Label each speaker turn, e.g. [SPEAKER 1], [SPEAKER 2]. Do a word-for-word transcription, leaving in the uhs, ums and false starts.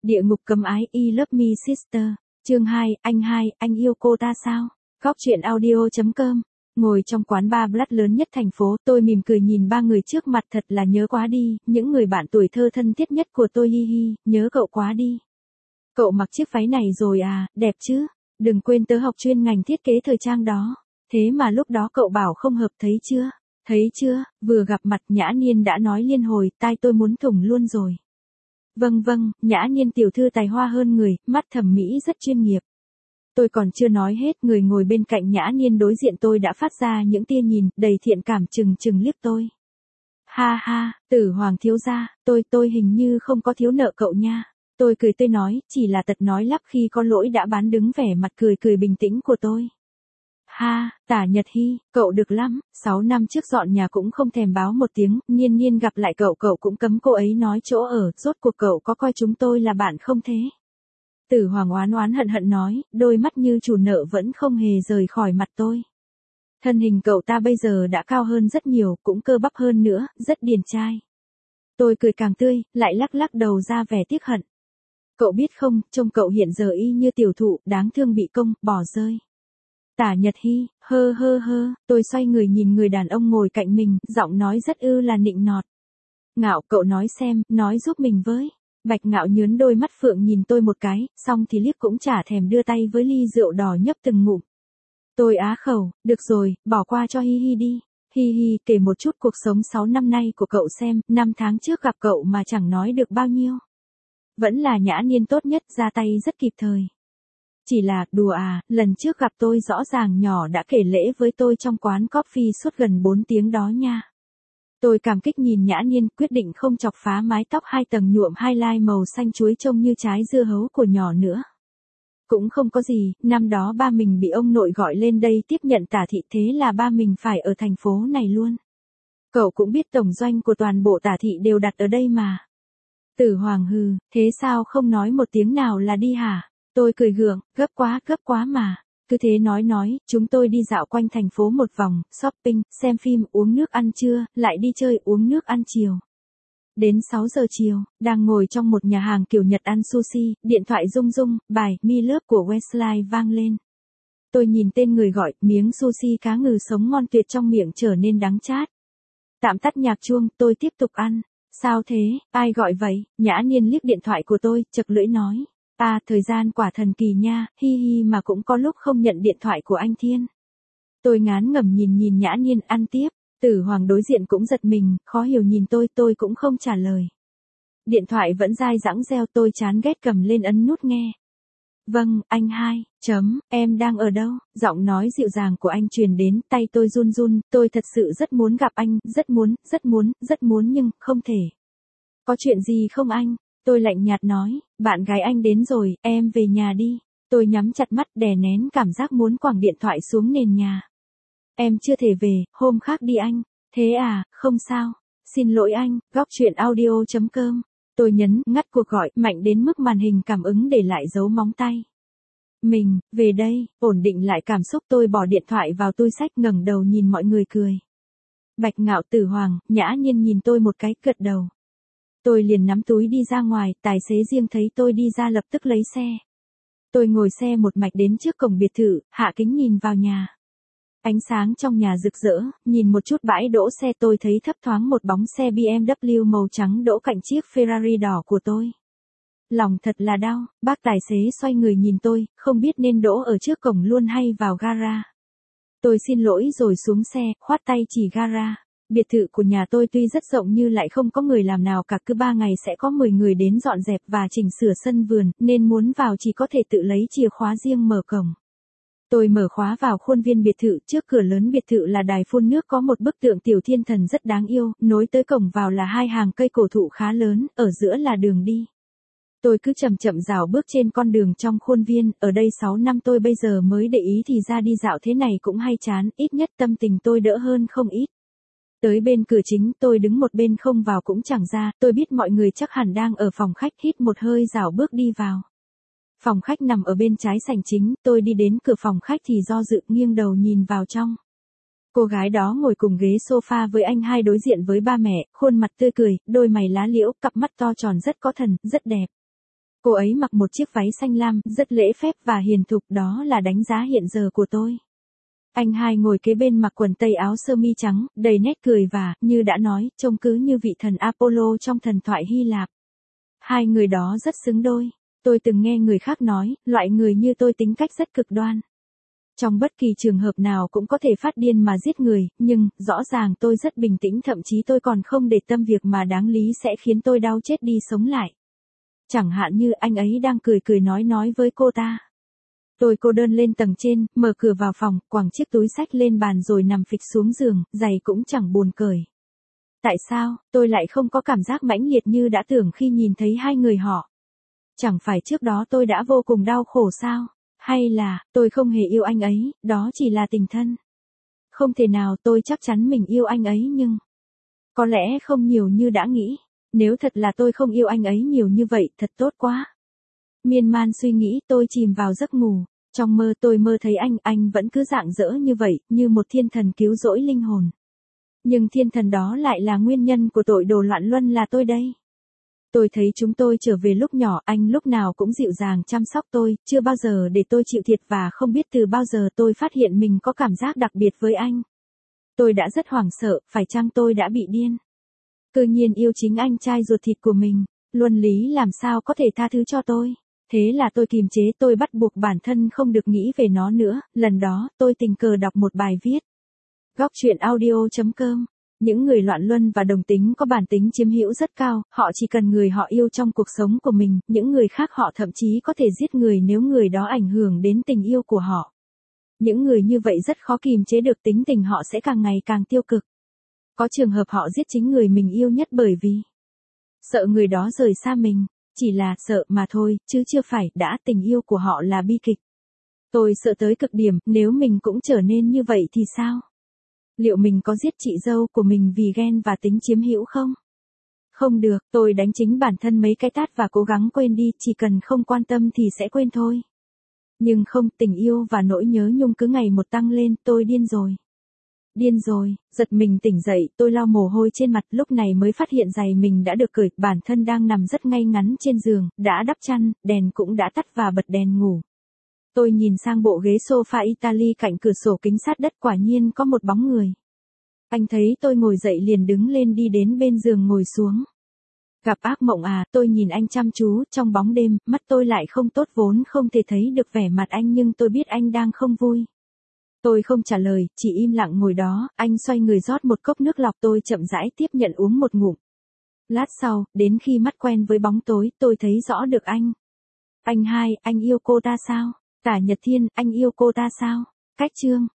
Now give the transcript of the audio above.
[SPEAKER 1] Địa ngục cấm ái, I love me sister. Chương hai, anh hai, anh yêu cô ta sao? Góc truyện audio chấm com. Ngồi trong quán bar Blood lớn nhất thành phố, tôi mỉm cười nhìn ba người trước mặt, thật là nhớ quá đi, những người bạn tuổi thơ thân thiết nhất của tôi, hi hi, nhớ cậu quá đi. Cậu mặc chiếc váy này rồi à, đẹp chứ? Đừng quên tớ học chuyên ngành thiết kế thời trang đó. Thế mà lúc đó cậu bảo không hợp, thấy chưa? Thấy chưa, vừa gặp mặt Nhã Niên đã nói liên hồi, tai tôi muốn thủng luôn rồi. Vâng vâng, Nhã Niên tiểu thư tài hoa hơn người, mắt thẩm mỹ rất chuyên nghiệp. Tôi còn chưa nói hết, người ngồi bên cạnh Nhã Niên đối diện tôi đã phát ra những tia nhìn đầy thiện cảm, chừng chừng liếc tôi. Ha ha, Tử Hoàng thiếu gia, tôi tôi hình như không có thiếu nợ cậu nha. Tôi cười tươi nói, chỉ là tật nói lắp khi có lỗi đã bán đứng vẻ mặt cười cười bình tĩnh của tôi. Ha, Tả Nhật Hy, cậu được lắm, sáu năm trước dọn nhà cũng không thèm báo một tiếng, Niên Niên gặp lại cậu cậu cũng cấm cô ấy nói chỗ ở, rốt cuộc cậu có coi chúng tôi là bạn không thế? Tử Hoàng oán oán hận hận nói, đôi mắt như chủ nợ vẫn không hề rời khỏi mặt tôi. Thân hình cậu ta bây giờ đã cao hơn rất nhiều, cũng cơ bắp hơn nữa, rất điển trai. Tôi cười càng tươi, lại lắc lắc đầu ra vẻ tiếc hận. Cậu biết không, trông cậu hiện giờ y như tiểu thụ, đáng thương bị công, bỏ rơi. Tả Nhật Hy, hơ hơ hơ, tôi xoay người nhìn người đàn ông ngồi cạnh mình, giọng nói rất ư là nịnh nọt. Ngạo, cậu nói xem, nói giúp mình với. Bạch Ngạo nhớn đôi mắt phượng nhìn tôi một cái, xong thì liếc cũng chả thèm đưa tay với ly rượu đỏ nhấp từng ngụm. Tôi á khẩu, được rồi, bỏ qua cho Hi Hi đi. Hi Hi, kể một chút cuộc sống sáu năm nay của cậu xem, năm tháng trước gặp cậu mà chẳng nói được bao nhiêu. Vẫn là Nhã Niên tốt nhất, ra tay rất kịp thời. Chỉ là, đùa à, lần trước gặp tôi rõ ràng nhỏ đã kể lễ với tôi trong quán coffee suốt gần bốn tiếng đó nha. Tôi cảm kích nhìn Nhã Niên, quyết định không chọc phá mái tóc hai tầng nhuộm highlight màu xanh chuối trông như trái dưa hấu của nhỏ nữa. Cũng không có gì, năm đó ba mình bị ông nội gọi lên đây tiếp nhận Tả thị, thế là ba mình phải ở thành phố này luôn. Cậu cũng biết tổng doanh của toàn bộ Tả thị đều đặt ở đây mà. Tử Hoàng hừ, thế sao không nói một tiếng nào là đi hả? Tôi cười gượng, gấp quá, gấp quá mà. Cứ thế nói nói, chúng tôi đi dạo quanh thành phố một vòng, shopping, xem phim, uống nước ăn trưa, lại đi chơi uống nước ăn chiều. Đến sáu giờ chiều, đang ngồi trong một nhà hàng kiểu Nhật ăn sushi, điện thoại rung rung, bài Me Love của Westlife vang lên. Tôi nhìn tên người gọi, miếng sushi cá ngừ sống ngon tuyệt trong miệng trở nên đắng chát. Tạm tắt nhạc chuông, tôi tiếp tục ăn. Sao thế, ai gọi vậy? Nhã Niên liếc điện thoại của tôi, chật lưỡi nói. À, thời gian quả thần kỳ nha, hi hi, mà cũng có lúc không nhận điện thoại của anh Thiên. Tôi ngán ngẩm nhìn nhìn Nhã Niên ăn tiếp, Tử Hoàng đối diện cũng giật mình, khó hiểu nhìn tôi, tôi cũng không trả lời. Điện thoại vẫn dai dẳng reo, tôi chán ghét cầm lên ấn nút nghe. Vâng, anh hai, chấm, em đang ở đâu? Giọng nói dịu dàng của anh truyền đến, tay tôi run run, tôi thật sự rất muốn gặp anh, rất muốn, rất muốn, rất muốn nhưng, không thể. Có chuyện gì không anh? Tôi lạnh nhạt nói, bạn gái anh đến rồi, em về nhà đi. Tôi nhắm chặt mắt đè nén cảm giác muốn quẳng điện thoại xuống nền nhà. Em chưa thể về, hôm khác đi anh. Thế à, không sao. Xin lỗi anh, góc truyện audio chấm com. Tôi nhấn ngắt cuộc gọi mạnh đến mức màn hình cảm ứng để lại dấu móng tay. Mình, về đây, ổn định lại cảm xúc tôi bỏ điện thoại vào túi xách ngẩng đầu nhìn mọi người cười. Bạch Ngạo, Tử Hoàng, Nhã Niên nhìn tôi một cái gật đầu. Tôi liền nắm túi đi ra ngoài, tài xế riêng thấy tôi đi ra lập tức lấy xe. Tôi ngồi xe một mạch đến trước cổng biệt thự, hạ kính nhìn vào nhà. Ánh sáng trong nhà rực rỡ, nhìn một chút bãi đỗ xe tôi thấy thấp thoáng một bóng xe bê em vê màu trắng đỗ cạnh chiếc Ferrari đỏ của tôi. Lòng thật là đau, bác tài xế xoay người nhìn tôi, không biết nên đỗ ở trước cổng luôn hay vào gara. Tôi xin lỗi rồi xuống xe, khoát tay chỉ gara. Biệt thự của nhà tôi tuy rất rộng nhưng lại không có người làm nào cả, cứ ba ngày sẽ có mười người đến dọn dẹp và chỉnh sửa sân vườn, nên muốn vào chỉ có thể tự lấy chìa khóa riêng mở cổng. Tôi mở khóa vào khuôn viên biệt thự, trước cửa lớn biệt thự là đài phun nước có một bức tượng tiểu thiên thần rất đáng yêu, nối tới cổng vào là hai hàng cây cổ thụ khá lớn, ở giữa là đường đi. Tôi cứ chậm chậm dạo bước trên con đường trong khuôn viên, ở đây sáu năm tôi bây giờ mới để ý thì ra đi dạo thế này cũng hay chán, ít nhất tâm tình tôi đỡ hơn không ít. Tới bên cửa chính, tôi đứng một bên không vào cũng chẳng ra, tôi biết mọi người chắc hẳn đang ở phòng khách, hít một hơi dạo bước đi vào. Phòng khách nằm ở bên trái sảnh chính, tôi đi đến cửa phòng khách thì do dự nghiêng đầu nhìn vào trong. Cô gái đó ngồi cùng ghế sofa với anh hai đối diện với ba mẹ, khuôn mặt tươi cười, đôi mày lá liễu, cặp mắt to tròn rất có thần, rất đẹp. Cô ấy mặc một chiếc váy xanh lam, rất lễ phép và hiền thục, đó là đánh giá hiện giờ của tôi. Anh hai ngồi kế bên mặc quần tây áo sơ mi trắng, đầy nét cười và, như đã nói, trông cứ như vị thần Apollo trong thần thoại Hy Lạp. Hai người đó rất xứng đôi. Tôi từng nghe người khác nói, loại người như tôi tính cách rất cực đoan. Trong bất kỳ trường hợp nào cũng có thể phát điên mà giết người, nhưng, rõ ràng tôi rất bình tĩnh, thậm chí tôi còn không để tâm việc mà đáng lý sẽ khiến tôi đau chết đi sống lại. Chẳng hạn như anh ấy đang cười cười nói nói với cô ta. Tôi cô đơn lên tầng trên, mở cửa vào phòng, quẳng chiếc túi xách lên bàn rồi nằm phịch xuống giường, giày cũng chẳng buồn cởi. Tại sao, tôi lại không có cảm giác mãnh liệt như đã tưởng khi nhìn thấy hai người họ? Chẳng phải trước đó tôi đã vô cùng đau khổ sao? Hay là, tôi không hề yêu anh ấy, đó chỉ là tình thân? Không thể nào, tôi chắc chắn mình yêu anh ấy nhưng... Có lẽ không nhiều như đã nghĩ. Nếu thật là tôi không yêu anh ấy nhiều như vậy, thật tốt quá. Miên man suy nghĩ, tôi chìm vào giấc ngủ. Trong mơ tôi mơ thấy anh, anh vẫn cứ rạng rỡ như vậy, như một thiên thần cứu rỗi linh hồn. Nhưng thiên thần đó lại là nguyên nhân của tội đồ loạn luân là tôi đây. Tôi thấy chúng tôi trở về lúc nhỏ, anh lúc nào cũng dịu dàng chăm sóc tôi, chưa bao giờ để tôi chịu thiệt và không biết từ bao giờ tôi phát hiện mình có cảm giác đặc biệt với anh. Tôi đã rất hoảng sợ, phải chăng tôi đã bị điên? Tự nhiên yêu chính anh trai ruột thịt của mình, luân lý làm sao có thể tha thứ cho tôi? Thế là tôi kiềm chế, tôi bắt buộc bản thân không được nghĩ về nó nữa. Lần đó, tôi tình cờ đọc một bài viết. Góc truyện audio chấm com. Những người loạn luân và đồng tính có bản tính chiếm hữu rất cao, họ chỉ cần người họ yêu trong cuộc sống của mình, những người khác họ thậm chí có thể giết người nếu người đó ảnh hưởng đến tình yêu của họ. Những người như vậy rất khó kiềm chế được, tính tình họ sẽ càng ngày càng tiêu cực. Có trường hợp họ giết chính người mình yêu nhất bởi vì sợ người đó rời xa mình, chỉ là sợ mà thôi, chứ chưa phải đã tình yêu của họ là bi kịch. Tôi sợ tới cực điểm, nếu mình cũng trở nên như vậy thì sao? Liệu mình có giết chị dâu của mình vì ghen và tính chiếm hữu không? Không được, tôi đánh chính bản thân mấy cái tát và cố gắng quên đi, chỉ cần không quan tâm thì sẽ quên thôi. Nhưng không, tình yêu và nỗi nhớ nhung cứ ngày một tăng lên, tôi điên rồi. Điên rồi, giật mình tỉnh dậy, tôi lau mồ hôi trên mặt, lúc này mới phát hiện giày mình đã được cởi, bản thân đang nằm rất ngay ngắn trên giường, đã đắp chăn, đèn cũng đã tắt và bật đèn ngủ. Tôi nhìn sang bộ ghế sofa Italy cạnh cửa sổ kính sát đất, quả nhiên có một bóng người. Anh thấy tôi ngồi dậy liền đứng lên đi đến bên giường ngồi xuống. Gặp ác mộng à, tôi nhìn anh chăm chú, trong bóng đêm, mắt tôi lại không tốt, vốn không thể thấy được vẻ mặt anh nhưng tôi biết anh đang không vui. Tôi không trả lời, chỉ im lặng ngồi đó, anh xoay người rót một cốc nước lọc, tôi chậm rãi tiếp nhận uống một ngụm. Lát sau, đến khi mắt quen với bóng tối, tôi thấy rõ được anh. Anh hai, anh yêu cô ta sao? Tả Nhật Thiên, anh yêu cô ta sao? Cách chương.